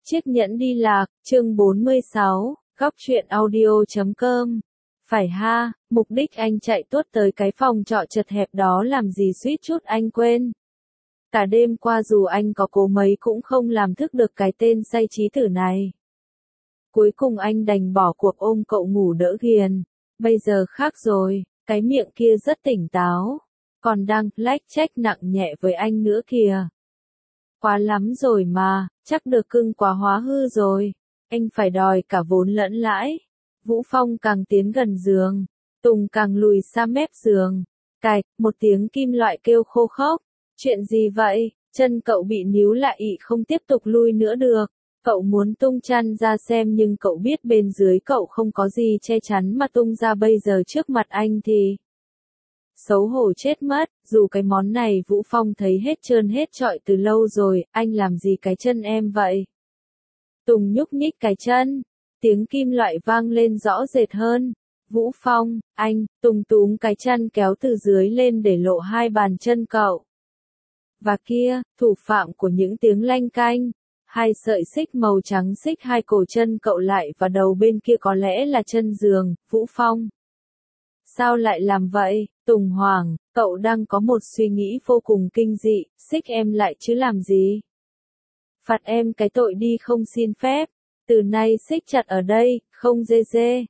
Chiếc nhẫn đi lạc, chương 46, góc truyện audio.com. Phải ha, mục đích anh chạy tuốt tới cái phòng trọ chật hẹp đó làm gì suýt chút anh quên. Cả đêm qua dù anh có cố mấy cũng không làm thức được cái tên say trí tử này. Cuối cùng anh đành bỏ cuộc ôm cậu ngủ đỡ ghiền. Bây giờ khác rồi, cái miệng kia rất tỉnh táo. Còn đang lách trách nặng nhẹ với anh nữa kìa. Quá lắm rồi mà, chắc được cưng quá hóa hư rồi. Anh phải đòi cả vốn lẫn lãi. Vũ Phong càng tiến gần giường, Tùng càng lùi xa mép giường. Cạch, một tiếng kim loại kêu khô khốc. Chuyện gì vậy? Chân cậu bị níu lại ị không tiếp tục lui nữa được. Cậu muốn tung chăn ra xem nhưng cậu biết bên dưới cậu không có gì che chắn mà tung ra bây giờ trước mặt anh thì xấu hổ chết mất, dù cái món này Vũ Phong thấy hết trơn hết trọi từ lâu rồi, anh làm gì cái chân em vậy? Tùng nhúc nhích cái chân, tiếng kim loại vang lên rõ rệt hơn. Vũ Phong, anh, Tùng túm cái chân kéo từ dưới lên để lộ hai bàn chân cậu. Và kia, thủ phạm của những tiếng lanh canh, hai sợi xích màu trắng xích hai cổ chân cậu lại và đầu bên kia có lẽ là chân giường, Vũ Phong. Sao lại làm vậy, Tùng hoảng, cậu đang có một suy nghĩ vô cùng kinh dị, xích em lại chứ làm gì? Phạt em cái tội đi không xin phép, từ nay xích chặt ở đây, không dê dê.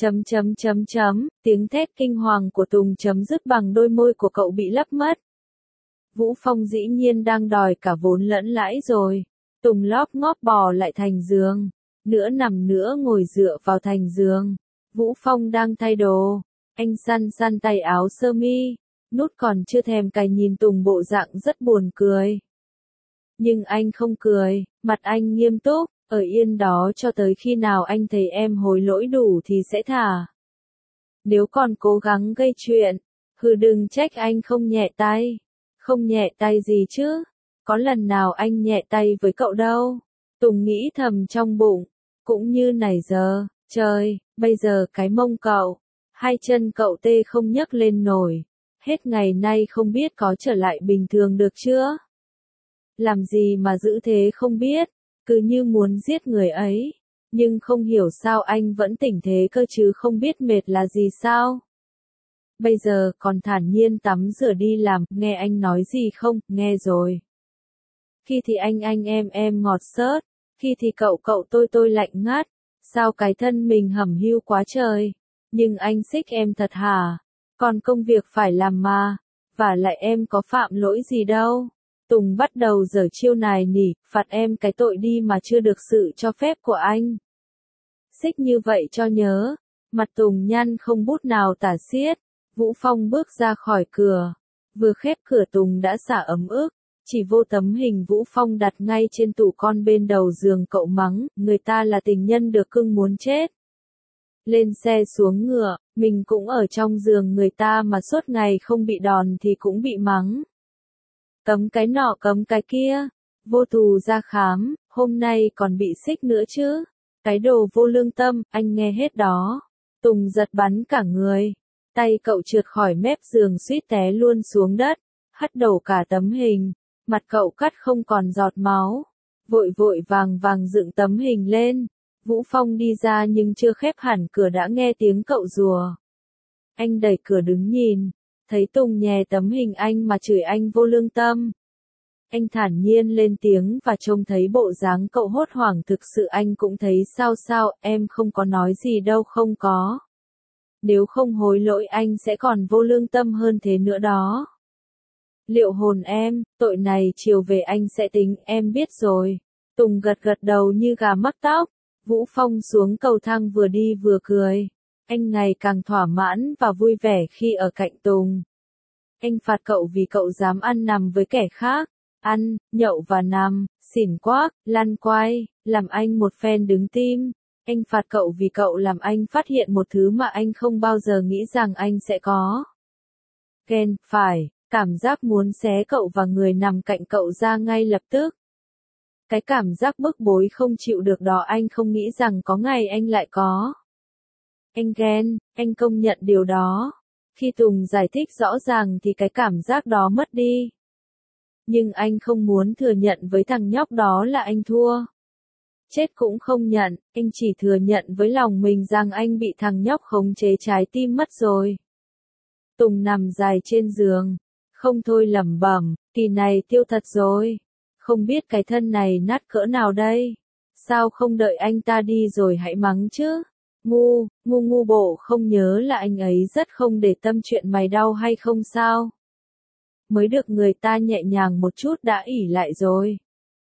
Tiếng thét kinh hoàng của Tùng chấm dứt bằng đôi môi của cậu bị lấp mất. Vũ Phong dĩ nhiên đang đòi cả vốn lẫn lãi rồi. Tùng lóp ngóp bò lại thành giường, nữa nằm nữa ngồi dựa vào thành giường. Vũ Phong đang thay đồ. Anh săn săn tay áo sơ mi, nút còn chưa thèm cài nhìn Tùng bộ dạng rất buồn cười. Nhưng anh không cười, mặt anh nghiêm túc, ở yên đó cho tới khi nào anh thấy em hối lỗi đủ thì sẽ thả. Nếu còn cố gắng gây chuyện, đừng trách anh không nhẹ tay. Không nhẹ tay gì chứ, có lần nào anh nhẹ tay với cậu đâu. Tùng nghĩ thầm trong bụng, cũng như này giờ, trời, bây giờ cái mông cậu. Hai chân cậu tê không nhấc lên nổi, hết ngày nay không biết có trở lại bình thường được chưa? Làm gì mà giữ thế không biết, cứ như muốn giết người ấy, nhưng không hiểu sao anh vẫn tỉnh thế cơ chứ không biết mệt là gì sao? Bây giờ còn thản nhiên tắm rửa đi làm, nghe anh nói gì không, nghe rồi. Khi thì anh em ngọt xớt, khi thì cậu tôi lạnh ngắt, sao cái thân mình hẩm hiu quá trời. Nhưng anh xích em thật hả? Còn công việc phải làm mà. Và lại em có phạm lỗi gì đâu. Tùng bắt đầu giở chiêu nài nỉ, phạt em cái tội đi mà chưa được sự cho phép của anh. Xích như vậy cho nhớ. Mặt Tùng nhăn không bút nào tả xiết. Vũ Phong bước ra khỏi cửa. Vừa khép cửa Tùng đã xả ấm ức. Chỉ vô tấm hình Vũ Phong đặt ngay trên tủ con bên đầu giường cậu mắng, người ta là tình nhân được cưng muốn chết. Lên xe xuống ngựa, mình cũng ở trong giường người ta mà suốt ngày không bị đòn thì cũng bị mắng. Cấm cái nọ cấm cái kia, vô tù ra khám, hôm nay còn bị xích nữa chứ. Cái đồ vô lương tâm, anh nghe hết đó. Tùng giật bắn cả người. Tay cậu trượt khỏi mép giường suýt té luôn xuống đất, hất đổ cả tấm hình. Mặt cậu cắt không còn giọt máu. Vội vội vàng dựng tấm hình lên. Vũ Phong đi ra nhưng chưa khép hẳn cửa đã nghe tiếng cậu rùa. Anh đẩy cửa đứng nhìn, thấy Tùng nhè tấm hình anh mà chửi anh vô lương tâm. Anh thản nhiên lên tiếng và trông thấy bộ dáng cậu hốt hoảng thực sự anh cũng thấy sao, em không có nói gì đâu không có. Nếu không hối lỗi anh sẽ còn vô lương tâm hơn thế nữa đó. Liệu hồn em, tội này chiều về anh sẽ tính, em biết rồi. Tùng gật đầu như gà mắc tóc. Vũ Phong xuống cầu thang vừa đi vừa cười. Anh ngày càng thỏa mãn và vui vẻ khi ở cạnh Tùng. Anh phạt cậu vì cậu dám ăn nằm với kẻ khác. Ăn, nhậu và nằm, xỉn quác, lăn quay, làm anh một phen đứng tim. Anh phạt cậu vì cậu làm anh phát hiện một thứ mà anh không bao giờ nghĩ rằng anh sẽ có. Ghen, phải, cảm giác muốn xé cậu và người nằm cạnh cậu ra ngay lập tức. Cái cảm giác bức bối không chịu được đó anh không nghĩ rằng có ngày anh lại có. Anh ghen, anh công nhận điều đó. Khi Tùng giải thích rõ ràng thì cái cảm giác đó mất đi. Nhưng anh không muốn thừa nhận với thằng nhóc đó là anh thua. chết cũng không nhận, anh chỉ thừa nhận với lòng mình rằng anh bị thằng nhóc khống chế trái tim mất rồi. Tùng nằm dài trên giường, không thôi lẩm bẩm, kỳ này tiêu thật rồi. Không biết cái thân này nát cỡ nào đây. Sao không đợi anh ta đi rồi hãy mắng chứ? Ngu bộ không nhớ là anh ấy rất không để tâm chuyện mày đau hay không sao? Mới được người ta nhẹ nhàng một chút đã ỉ lại rồi.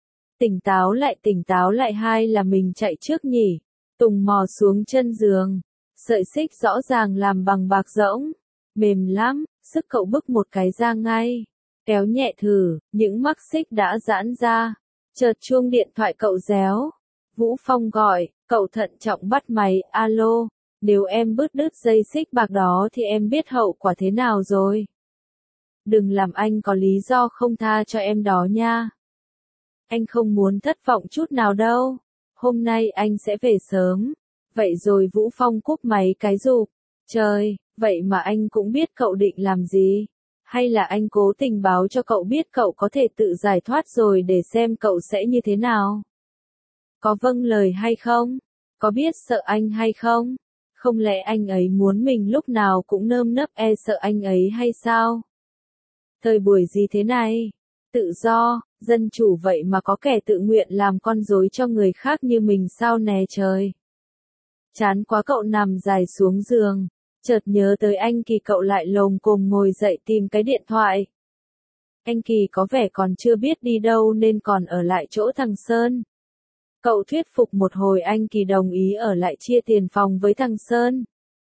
Tỉnh táo lại hay là mình chạy trước nhỉ? Tùng mò xuống chân giường. Sợi xích rõ ràng làm bằng bạc rỗng. Mềm lắm, sức cậu bức một cái ra ngay. Kéo nhẹ thử, những mắc xích đã giãn ra. Chợt chuông điện thoại cậu réo. Vũ Phong gọi, cậu thận trọng bắt máy, alo, nếu em bứt đứt dây xích bạc đó thì em biết hậu quả thế nào rồi. Đừng làm anh có lý do không tha cho em đó nha. Anh không muốn thất vọng chút nào đâu. Hôm nay anh sẽ về sớm. Vậy rồi Vũ Phong cúp máy cái rụp. Trời, vậy mà anh cũng biết cậu định làm gì. Hay là anh cố tình báo cho cậu biết cậu có thể tự giải thoát rồi để xem cậu sẽ như thế nào. Có vâng lời hay không? Có biết sợ anh hay không? Không lẽ anh ấy muốn mình lúc nào cũng nơm nớp e sợ anh ấy hay sao? Thời buổi gì thế này? Tự do, dân chủ vậy mà có kẻ tự nguyện làm con rối cho người khác như mình sao nè trời. Chán quá cậu nằm dài xuống giường, chợt nhớ tới anh Kỳ cậu lại lồm cồm ngồi dậy tìm cái điện thoại. Anh Kỳ có vẻ còn chưa biết đi đâu nên còn ở lại chỗ thằng Sơn. Cậu thuyết phục một hồi anh Kỳ đồng ý ở lại chia tiền phòng với thằng Sơn.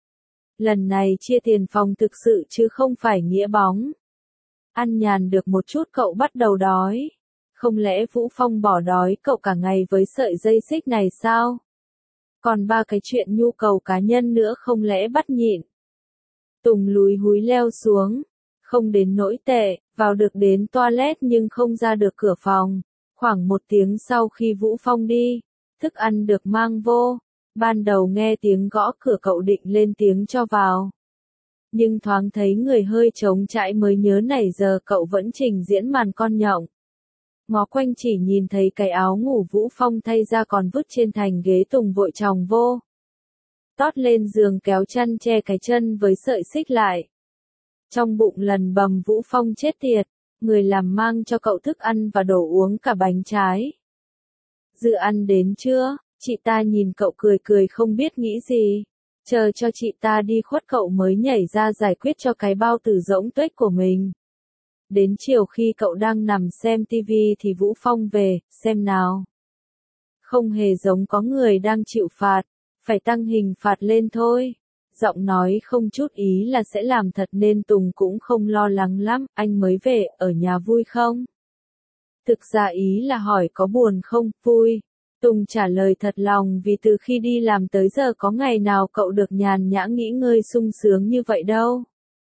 Lần này chia tiền phòng thực sự chứ không phải nghĩa bóng. Ăn nhàn được một chút cậu bắt đầu đói. Không lẽ Vũ Phong bỏ đói cậu cả ngày với sợi dây xích này sao? Còn ba cái chuyện nhu cầu cá nhân nữa không lẽ bắt nhịn? Tùng lúi húi leo xuống. Không đến nỗi tệ, vào được đến toilet nhưng không ra được cửa phòng. Khoảng 1 tiếng sau khi Vũ Phong đi, thức ăn được mang vô. Ban đầu nghe tiếng gõ cửa cậu định lên tiếng cho vào. Nhưng thoáng thấy người hơi trống trải mới nhớ nãy giờ cậu vẫn trình diễn màn con nhộng. Ngó quanh chỉ nhìn thấy cái áo ngủ Vũ Phong thay ra còn vứt trên thành ghế. Tùng vội chòng vô. Tót lên giường kéo chăn che cái chân với sợi xích lại. Trong bụng lần bầm Vũ Phong chết tiệt. Người làm mang cho cậu thức ăn và đổ uống cả bánh trái. Dự ăn đến chưa? Chị ta nhìn cậu cười cười không biết nghĩ gì. Chờ cho chị ta đi khuất cậu mới nhảy ra giải quyết cho cái bao tử rỗng tuếch của mình. Đến chiều khi cậu đang nằm xem tivi thì Vũ Phong về, xem nào. Không hề giống có người đang chịu phạt, phải tăng hình phạt lên thôi. Giọng nói không chút ý là sẽ làm thật nên Tùng cũng không lo lắng lắm, anh mới về, ở nhà vui không? Thực ra ý là hỏi có buồn không, vui. Tùng trả lời thật lòng vì từ khi đi làm tới giờ có ngày nào cậu được nhàn nhã nghỉ ngơi sung sướng như vậy đâu.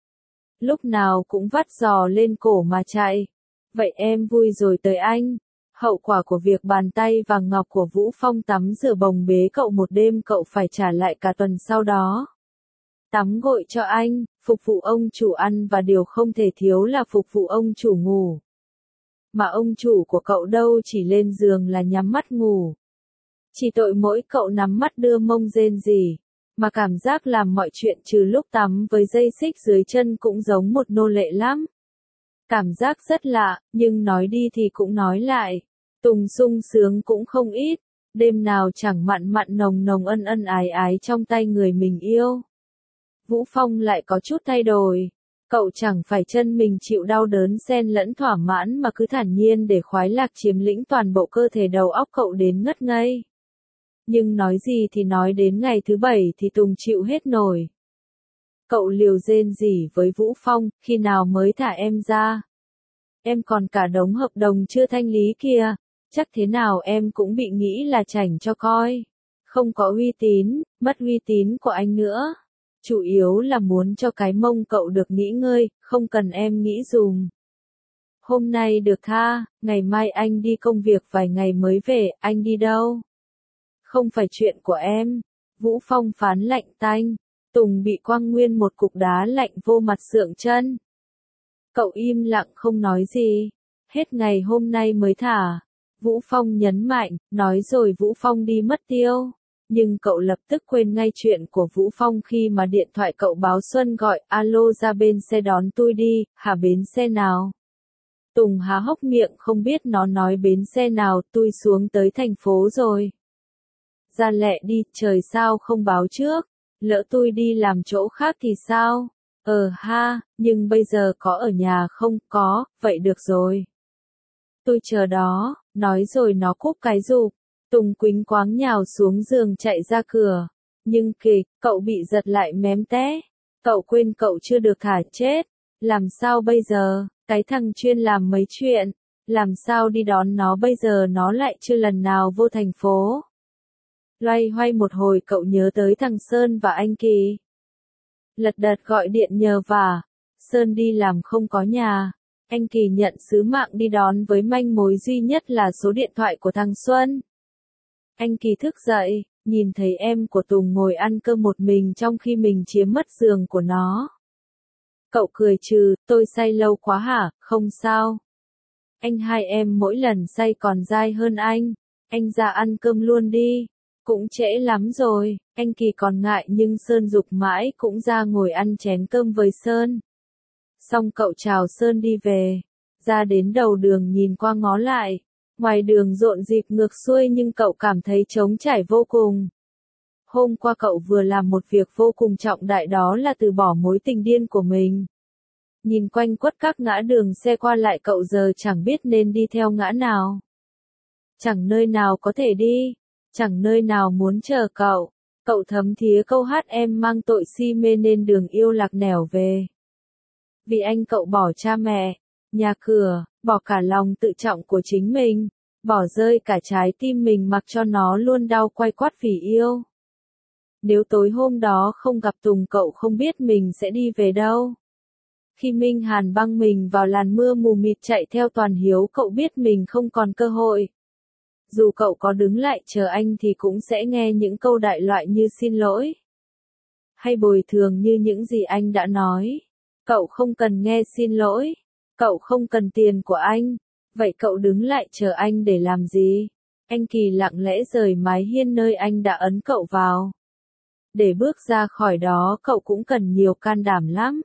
Lúc nào cũng vắt giò lên cổ mà chạy. Vậy em vui rồi tới anh. Hậu quả của việc bàn tay vàng ngọc của Vũ Phong tắm rửa bồng bế cậu một đêm cậu phải trả lại cả tuần sau đó. Tắm gội cho anh, phục vụ ông chủ ăn và điều không thể thiếu là phục vụ ông chủ ngủ. Mà ông chủ của cậu đâu chỉ lên giường là nhắm mắt ngủ. Chỉ tội mỗi cậu nắm mắt đưa mông rên rỉ, mà cảm giác làm mọi chuyện trừ lúc tắm với dây xích dưới chân cũng giống một nô lệ lắm. Cảm giác rất lạ, nhưng nói đi thì cũng nói lại. Tùng sung sướng cũng không ít, đêm nào chẳng mặn mặn nồng nồng ân ân ái ái trong tay người mình yêu. Vũ Phong lại có chút thay đổi. Cậu chẳng phải chân mình chịu đau đớn xen lẫn thỏa mãn mà cứ thản nhiên để khoái lạc chiếm lĩnh toàn bộ cơ thể đầu óc cậu đến ngất ngây. Nhưng nói gì thì nói đến ngày thứ 7 thì Tùng chịu hết nổi. Cậu liều rên rỉ với Vũ Phong, khi nào mới thả em ra? Em còn cả đống hợp đồng chưa thanh lý kìa, chắc thế nào em cũng bị nghĩ là chảnh cho coi. Không có uy tín, mất uy tín của anh nữa. Chủ yếu là muốn cho cái mông cậu được nghỉ ngơi, không cần em nghĩ dùm. Hôm nay được tha, ngày mai anh đi công việc vài ngày mới về, anh đi đâu? Không phải chuyện của em. Vũ Phong phán lạnh tanh. Tùng bị quăng nguyên một cục đá lạnh vô mặt sượng chân. Cậu im lặng không nói gì. Hết ngày hôm nay mới thả. Vũ Phong nhấn mạnh, nói rồi Vũ Phong đi mất tiêu. Nhưng cậu lập tức quên ngay chuyện của Vũ Phong khi mà điện thoại cậu báo Xuân gọi, alo ra bên xe đón tôi đi, hả bến xe nào? Tùng há hốc miệng không biết nó nói bến xe nào, tôi xuống tới thành phố rồi. Ra lẹ đi, trời sao không báo trước, lỡ tôi đi làm chỗ khác thì sao? Ha, nhưng bây giờ có ở nhà không? Có, vậy được rồi. Tôi chờ đó, nói rồi nó cúp cái rụp. Tùng quĩnh quáng nhào xuống giường chạy ra cửa. Nhưng kịch, cậu bị giật lại mém té. Cậu quên cậu chưa được thả chết. Làm sao bây giờ, cái thằng chuyên làm mấy chuyện. Làm sao đi đón nó bây giờ nó lại chưa lần nào vô thành phố. Loay hoay một hồi cậu nhớ tới thằng Sơn và anh Kỳ. Lật đật gọi điện nhờ vả. Sơn đi làm không có nhà. Anh Kỳ nhận sứ mạng đi đón với manh mối duy nhất là số điện thoại của thằng Xuân. Anh Kỳ thức dậy, nhìn thấy em của Tùng ngồi ăn cơm một mình trong khi mình chiếm mất giường của nó. Cậu cười trừ, tôi say lâu quá hả, không sao. Anh hai em mỗi lần say còn dai hơn anh ra ăn cơm luôn đi. Cũng trễ lắm rồi, anh Kỳ còn ngại nhưng Sơn giục mãi cũng ra ngồi ăn chén cơm với Sơn. Xong cậu chào Sơn đi về, ra đến đầu đường nhìn qua ngó lại. Ngoài đường rộn rịp ngược xuôi nhưng cậu cảm thấy trống trải vô cùng. Hôm qua cậu vừa làm một việc vô cùng trọng đại đó là từ bỏ mối tình điên của mình. Nhìn quanh quất các ngã đường xe qua lại cậu giờ chẳng biết nên đi theo ngã nào. Chẳng nơi nào có thể đi, chẳng nơi nào muốn chờ cậu. Cậu thấm thía câu hát em mang tội si mê nên đường yêu lạc nẻo về. Vì anh cậu bỏ cha mẹ, nhà cửa, bỏ cả lòng tự trọng của chính mình, bỏ rơi cả trái tim mình mặc cho nó luôn đau quay quắt vì yêu. Nếu tối hôm đó không gặp Tùng cậu không biết mình sẽ đi về đâu. Khi Minh Hàn băng mình vào làn mưa mù mịt chạy theo Toàn Hiếu cậu biết mình không còn cơ hội. Dù cậu có đứng lại chờ anh thì cũng sẽ nghe những câu đại loại như xin lỗi. Hay bồi thường như những gì anh đã nói. Cậu không cần nghe xin lỗi. Cậu không cần tiền của anh. Vậy cậu đứng lại chờ anh để làm gì? Anh Kỳ lặng lẽ rời mái hiên nơi anh đã ấn cậu vào. Để bước ra khỏi đó cậu cũng cần nhiều can đảm lắm.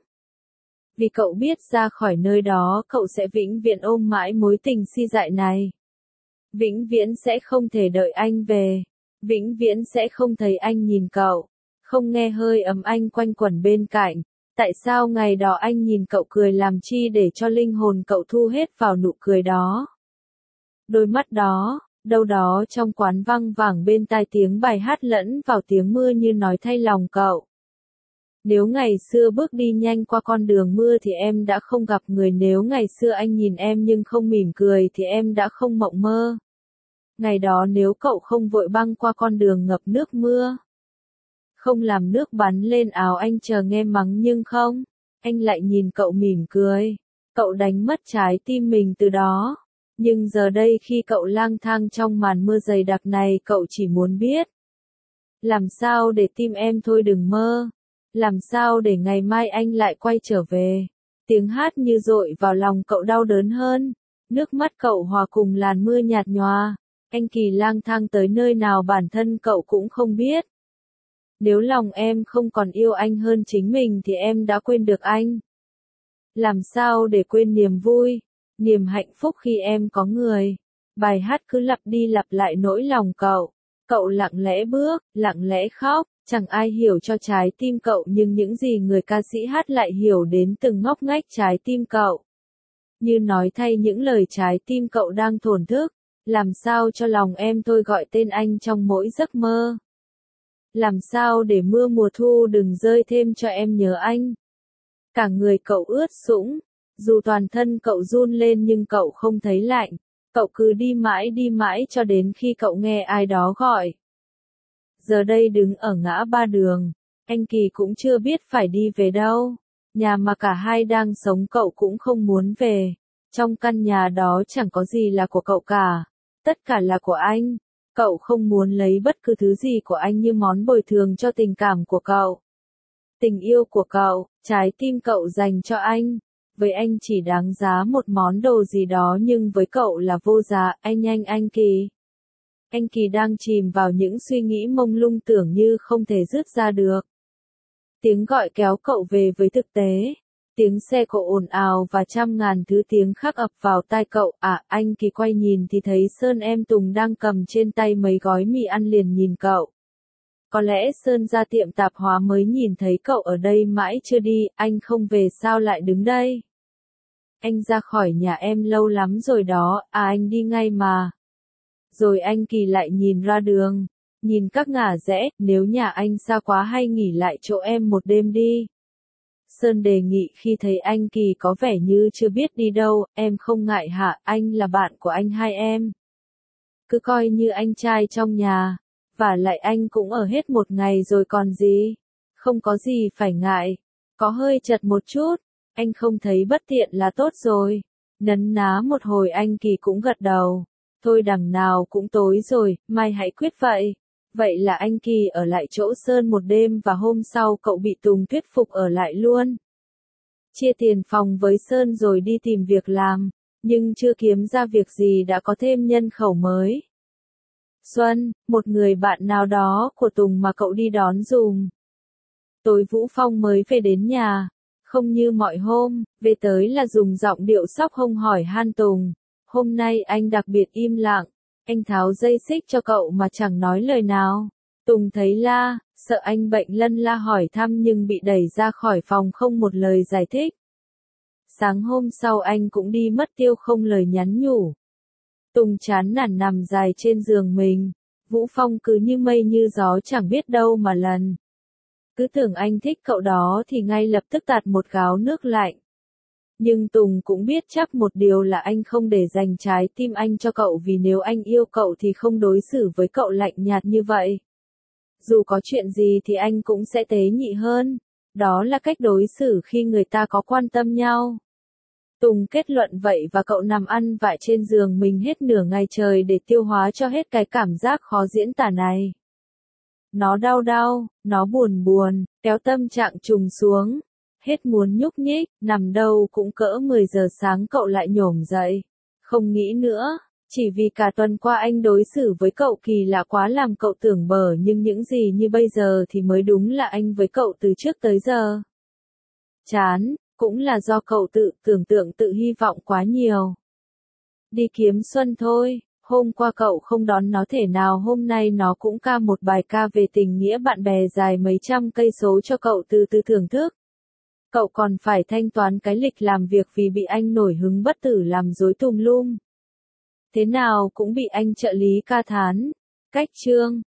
Vì cậu biết ra khỏi nơi đó cậu sẽ vĩnh viễn ôm mãi mối tình si dại này. Vĩnh viễn sẽ không thể đợi anh về. Vĩnh viễn sẽ không thấy anh nhìn cậu. Không nghe hơi ấm anh quanh quẩn bên cạnh. Tại sao ngày đó anh nhìn cậu cười làm chi để cho linh hồn cậu thu hết vào nụ cười đó? Đôi mắt đó, đâu đó trong quán văng vẳng bên tai tiếng bài hát lẫn vào tiếng mưa như nói thay lòng cậu. Nếu ngày xưa bước đi nhanh qua con đường mưa thì em đã không gặp người. Nếu ngày xưa anh nhìn em nhưng không mỉm cười thì em đã không mộng mơ. Ngày đó nếu cậu không vội băng qua con đường ngập nước mưa. Không làm nước bắn lên áo anh chờ nghe mắng nhưng không. Anh lại nhìn cậu mỉm cười. Cậu đánh mất trái tim mình từ đó. Nhưng giờ đây khi cậu lang thang trong màn mưa dày đặc này cậu chỉ muốn biết. Làm sao để tim em thôi đừng mơ. Làm sao để ngày mai anh lại quay trở về. Tiếng hát như dội vào lòng cậu đau đớn hơn. Nước mắt cậu hòa cùng làn mưa nhạt nhòa. Anh Kỳ lang thang tới nơi nào bản thân cậu cũng không biết. Nếu lòng em không còn yêu anh hơn chính mình thì em đã quên được anh. Làm sao để quên niềm vui, niềm hạnh phúc khi em có người. Bài hát cứ lặp đi lặp lại nỗi lòng cậu. Cậu lặng lẽ bước, lặng lẽ khóc, chẳng ai hiểu cho trái tim cậu nhưng những gì người ca sĩ hát lại hiểu đến từng ngóc ngách trái tim cậu. Như nói thay những lời trái tim cậu đang thổn thức, làm sao cho lòng em thôi gọi tên anh trong mỗi giấc mơ. Làm sao để mưa mùa thu đừng rơi thêm cho em nhớ anh. Cả người cậu ướt sũng, dù toàn thân cậu run lên nhưng cậu không thấy lạnh. Cậu cứ đi mãi cho đến khi cậu nghe ai đó gọi. Giờ đây đứng ở ngã ba đường, anh Kỳ cũng chưa biết phải đi về đâu. Nhà mà cả hai đang sống cậu cũng không muốn về. Trong căn nhà đó chẳng có gì là của cậu cả. Tất cả là của anh. Cậu không muốn lấy bất cứ thứ gì của anh như món bồi thường cho tình cảm của cậu. Tình yêu của cậu, trái tim cậu dành cho anh. Với anh chỉ đáng giá một món đồ gì đó nhưng với cậu là vô giá, anh Kỳ. Anh Kỳ đang chìm vào những suy nghĩ mông lung tưởng như không thể dứt ra được. Tiếng gọi kéo cậu về với thực tế. Tiếng xe cộ ồn ào và trăm ngàn thứ tiếng khác ập vào tai cậu. Anh Kỳ quay nhìn thì thấy Sơn em Tùng đang cầm trên tay mấy gói mì ăn liền nhìn cậu. Có lẽ Sơn ra tiệm tạp hóa mới nhìn thấy cậu ở đây mãi chưa đi, anh không về sao lại đứng đây? Anh ra khỏi nhà em lâu lắm rồi đó, anh đi ngay mà. Rồi anh Kỳ lại nhìn ra đường, nhìn các ngả rẽ, nếu nhà anh xa quá hay nghỉ lại chỗ em một đêm đi. Sơn đề nghị khi thấy anh Kỳ có vẻ như chưa biết đi đâu, em không ngại hả, anh là bạn của anh hai em. Cứ coi như anh trai trong nhà, và lại anh cũng ở hết một ngày rồi còn gì. Không có gì phải ngại, có hơi chật một chút, anh không thấy bất tiện là tốt rồi. Nấn ná một hồi anh Kỳ cũng gật đầu. Thôi đằng nào cũng tối rồi, mai hãy quyết vậy. Vậy là anh Kỳ ở lại chỗ Sơn một đêm và hôm sau cậu bị Tùng thuyết phục ở lại luôn. Chia tiền phòng với Sơn rồi đi tìm việc làm, nhưng chưa kiếm ra việc gì đã có thêm nhân khẩu mới. Xuân, một người bạn nào đó của Tùng mà cậu đi đón dùm. Tối Vũ Phong mới về đến nhà, không như mọi hôm, về tới là dùng giọng điệu sóc hông hỏi han Tùng. Hôm nay anh đặc biệt im lặng, anh tháo dây xích cho cậu mà chẳng nói lời nào. Tùng thấy la, sợ anh bệnh lân la hỏi thăm nhưng bị đẩy ra khỏi phòng không một lời giải thích. Sáng hôm sau anh cũng đi mất tiêu không lời nhắn nhủ. Tùng chán nản nằm dài trên giường mình, Vũ Phong cứ như mây như gió chẳng biết đâu mà lần. Cứ tưởng anh thích cậu đó thì ngay lập tức tạt một gáo nước lạnh. Nhưng Tùng cũng biết chắc một điều là anh không để dành trái tim anh cho cậu vì nếu anh yêu cậu thì không đối xử với cậu lạnh nhạt như vậy. Dù có chuyện gì thì anh cũng sẽ tế nhị hơn. Đó là cách đối xử khi người ta có quan tâm nhau. Tùng kết luận vậy và cậu nằm ăn vạ trên giường mình hết nửa ngày trời để tiêu hóa cho hết cái cảm giác khó diễn tả này. Nó đau, nó buồn, kéo tâm trạng trùng xuống. Hết muốn nhúc nhích, nằm đâu cũng cỡ 10 giờ sáng cậu lại nhổm dậy. Không nghĩ nữa, chỉ vì cả tuần qua anh đối xử với cậu kỳ lạ quá làm cậu tưởng bở nhưng những gì như bây giờ thì mới đúng là anh với cậu từ trước tới giờ. Chán, cũng là do cậu tự tưởng tượng tự hy vọng quá nhiều. Đi kiếm Xuân thôi, hôm qua cậu không đón nó thể nào hôm nay nó cũng ca một bài ca về tình nghĩa bạn bè dài mấy trăm cây số cho cậu từ từ thưởng thức. Cậu còn phải thanh toán cái lịch làm việc vì bị anh nổi hứng bất tử làm rối tùm lum. Thế nào cũng bị anh trợ lý ca thán. Cách chương